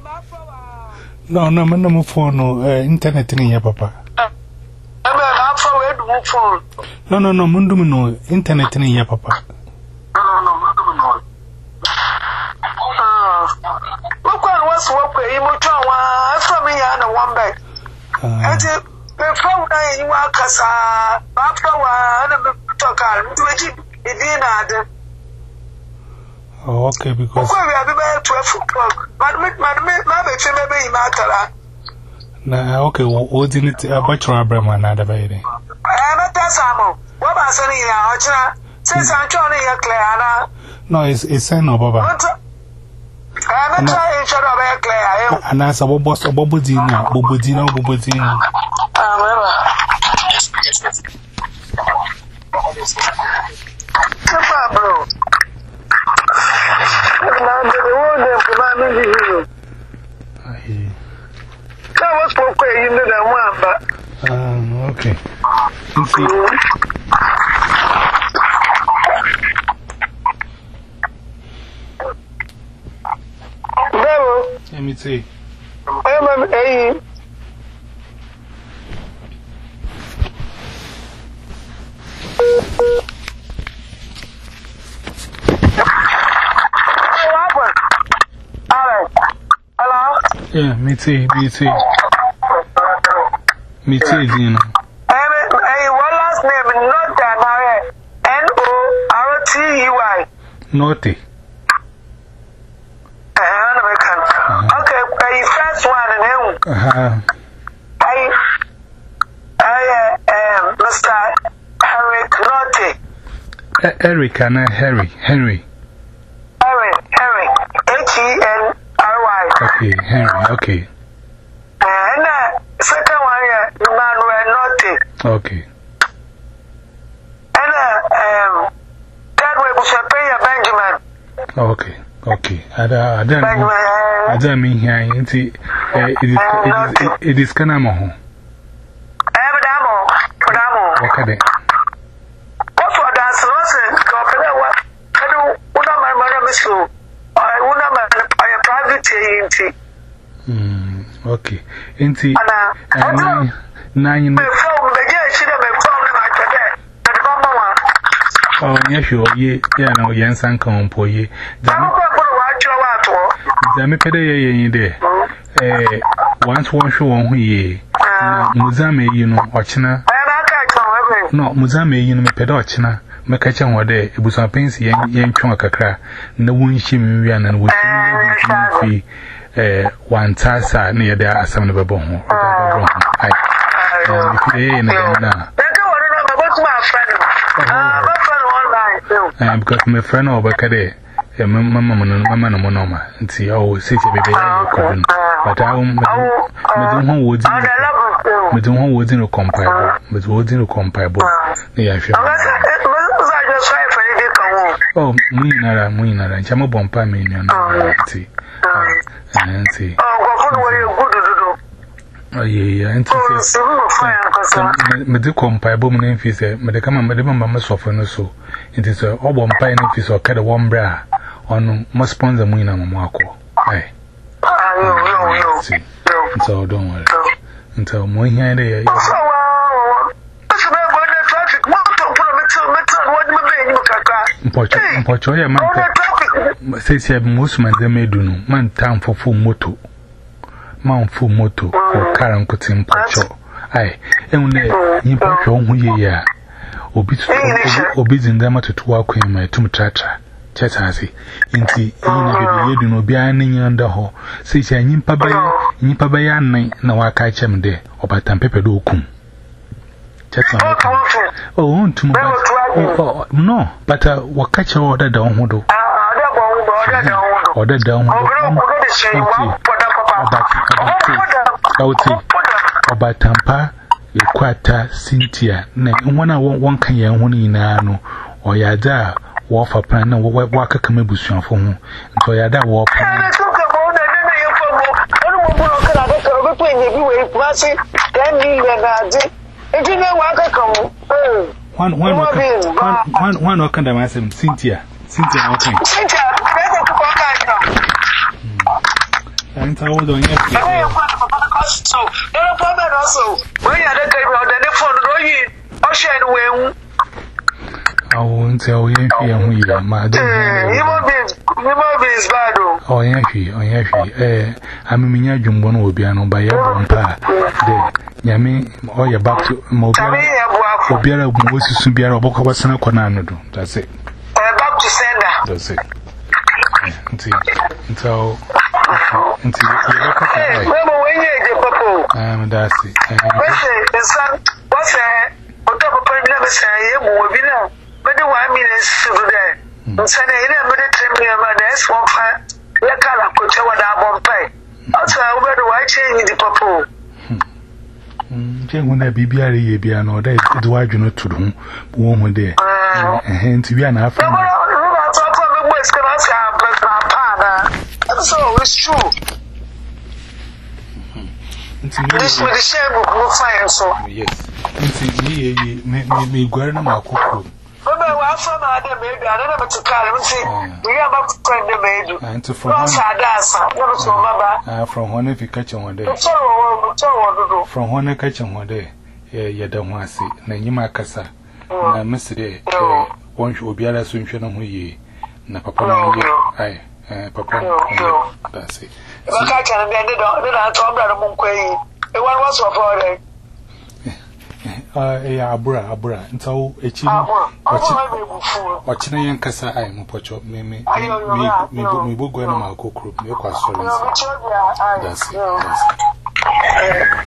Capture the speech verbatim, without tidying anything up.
No, no, no, no, phone, no, internet in here, Papa. No, no, no, Mundu, no, internet in here, Papa. No, no, Mundu, no. Look, I was walking, you moved from me and a one bag. And the phone you are Cassa, Papa, and talk out, it didn't. Oh, okay, because we have about twelve o'clock. But my baby, matter. Nah, okay, what did it about your Abraham and other baby? I am at Tassamo. What was any Archer? Says I'm trying to Clara. No, it's a son of Baba. I am trying to have Claire. And as a boss of Bobodina, Bobodina, Bobodina. Bro. That was for you know that one, but um, okay. Bravo. Let me see. I'm a yeah, me too, me too. Me too, you know. Hey, what last name? Not that, N O R T E Y. Naughty. Okay, the first one, and uh huh. I, I, um, Mister Eric Naughty. Eric and Harry, Henry. Eric, Eric, H E N R Y. Okay, Henry, okay. And uh, second one, Emmanuel Naughty. Okay. And uh, um, that way we shall pay a Benjamin. Okay, okay. I don't know. I don't mean here. It is, it is Canamo. Okay. What for that? I don't want my mother, so I want my private. Hmm, okay. Inti, nine. Oh, yes, you are, yeah, no, Yansan come for ye. Zami Pede there. Eh, once one show on ye. Muzame, you know, Ochina. No, Muzame, you know, Pedochina. Makacha were there. It was a pansy and Chonka. No one shim and with me. Eh, one tassa near there as some of a bone. I, I, because my friend over Kade. Mamma, Mamma, no Monoma, and see, oh, city baby, but I don't woods in woods in a compile, but woods in a compile. Oh, Munara, Munara, and Chamo Bompa Minion, Nancy, Nancy. Oh, yeah, and Medical compile, boom, and fees, Medical Madame Soften so. It is a obon pine if you saw cut a one bra. On must sponsor me na mamako. Aye. So don't worry. Until more here there. Pocho, ya man. Says you have most man they may do no. Man time for full moto. Man full moto or Karen cutting pocho. Aye. And there, you put your own here. Obis in them to two walk in my tomb tratra. Chatazi, inti, in you do no be any under her. Say, Nimpabaya, Nimpabaya night, no, I catch him there, or by Tampepe do cum. Oh, to my no, but uh, what catch order down who do order down about Tampa, a quarter Cynthia, nay, one I want one can ya one in ano, or yada. Warf a plan and walk a camabushan for him. So I had that walk. One, one, one, one, one, one, Cynthia, Cynthia, okay. And I would on your so, no problem also. When you are the table, the phone, Roy, Ocean, when I won't tell you who you are, madam. You might be his bad. Oh, Yankee, oh, Yankee, eh, I'm a miniature Jumbon will be an by your own pa. Yami, or your back to Mobile, or Biara Moses to be a Boka was an Conano. That's it. Back to sender. That's it. Until until remember when you papa um that's it the son what's a on top of never say you will be now but the one minute there so they never tell me about this one fact la kala ko che wada bon pai also over the white change the papa Jane when that bibia ye bia no that it wa dwuno to do wo hu there eh nti wi na afa so it's true. This with the shame of no fire, so yes. Me, me, me, me, Guarana Macuco. Remember, I found out the baby, I never took care of it. We are about to friend the baby. And to from one, from one if you catch one day. From one catching one day, yeah, don't want to see. Nanyima Cassa, I miss it. One should be a soon show ye. Na papa, I. Papa, that's it. If I can be ended on the Tomba Munque, the one was for a abra, abra, and so a chin watching a young cassa. I am Pocho, me, me, me, book when I'm a cook group, your question. That's it.